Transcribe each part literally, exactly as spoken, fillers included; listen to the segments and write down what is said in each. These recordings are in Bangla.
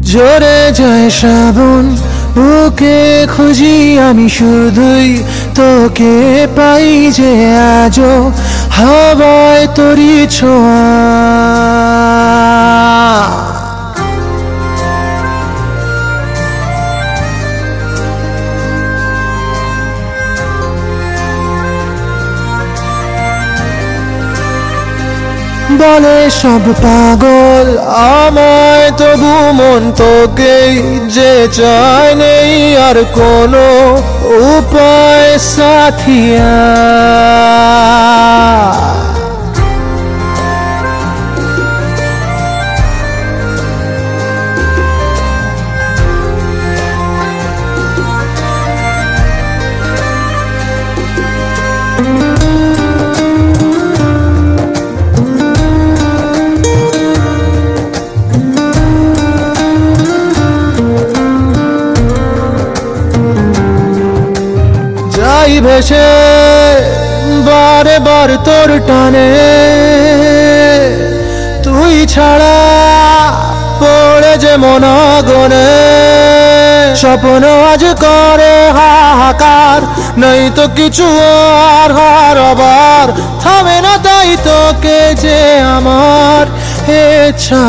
ঝরে যায় শ্রাবণ, বুকে খুঁজি আমি শুধুই তোকে পাই যে আজও হাওয়ায় তোরি ছোঁয়া। বলে সব পাগল আমায়, তবু মন তোকেই যে চায়, নেই আর কোনো উপায় সাথিয়া। ভেসে বারে বার তোর টানে, তুই ছাড়া পড়ে যে মন আগুনে। স্বপ্ন আজ করে হাহাকার, নাই তো কিছু আর হারাবার, থামে না তাই তোকে যে আমার ইচ্ছা।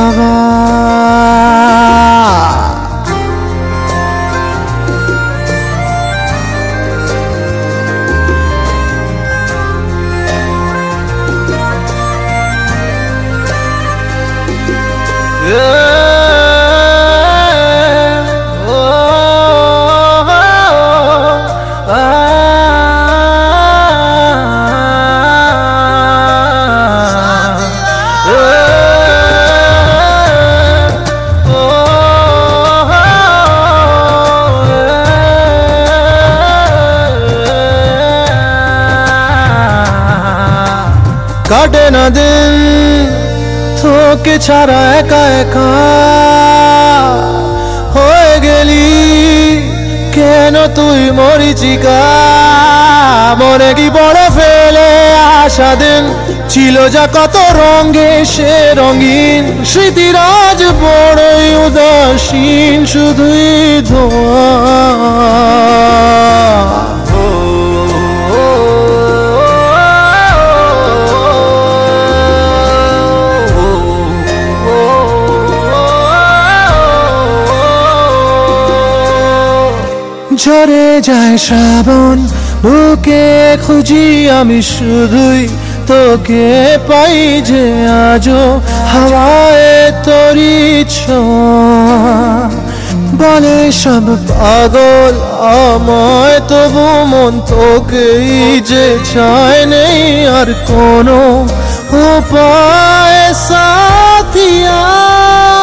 কাটে না দিন তোকে ছাড়া একা একা, হয়ে গেলি কেন তুই মরিচিকা। মনে কি বড় ফেলে আসা দিন ছিল যা কত রঙে সে রঙিন, স্মৃতিরাজ বড়ই উদাসীন, শুধুই ধোঁয়া। ঝরে যায় শ্রাবণ, বুকে খুঁজি আমি শুধুই তোকে পাই যে আজও হাওয়ায় তোরি ছোঁয়া। বলে সব পাগল আমায়, তবু মন তোকেই যে চায়, নেই আর কোনো উপায় সাথিয়া।